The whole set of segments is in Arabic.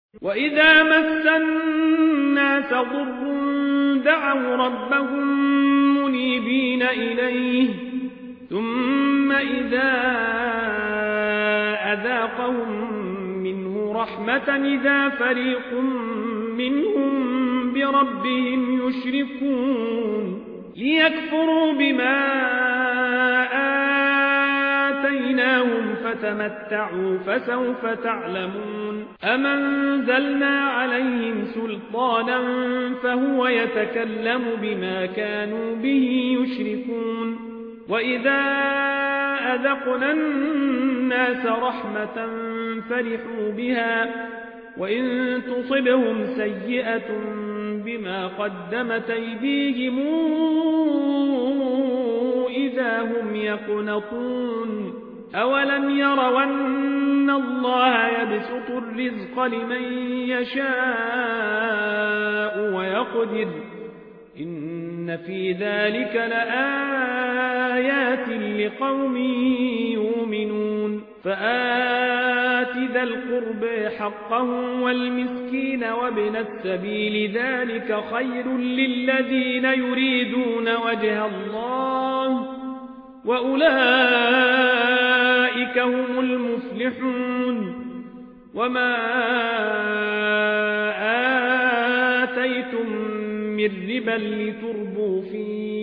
وإذا مس الناس ضر دعوا ربهم منيبين إليه ثم إذا أذاقهم منه رحمة إذا فريق منهم بربهم يشركون ليكفروا بما آتيناهم فتمتعوا فسوف تعلمون أم أنزلنا عليهم سلطانا فهو يتكلم بما كانوا به يشركون وإذا أذقنا الناس رحمة فرحوا بها وإن تصبهم سيئة بما قدمت أيديهم إذا هم يقنطون أولم يروا أن الله يبسط الرزق لمن يشاء ويقدر إن في ذلك لآيات لقوم يؤمنون فآت ذا القرب حقه والمسكين وابن السبيل ذلك خير للذين يريدون وجه الله وأولئك هم المفلحون وما آتيتم من ربا لتربوا في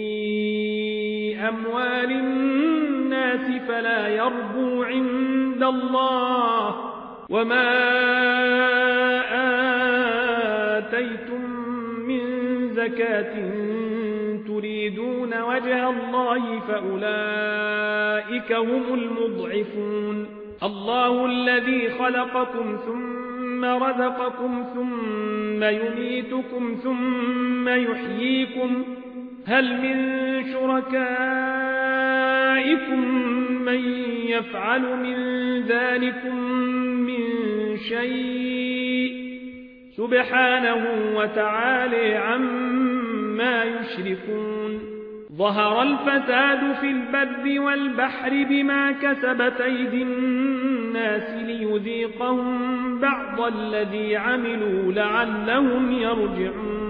أموال الناس فلا يربو عند الله وما آتيتم من زكاة تريدون وجه الله فأولئك هم المضعفون الله الذي خلقكم ثم رزقكم ثم يميتكم ثم يحييكم هل من شركائكم من يفعل من ذلكم من شيء سبحانه وتعالى عما يشركون ظهر الفساد في البر والبحر بما كسبت أيدي الناس ليذيقهم بعض الذي عملوا لعلهم يرجعون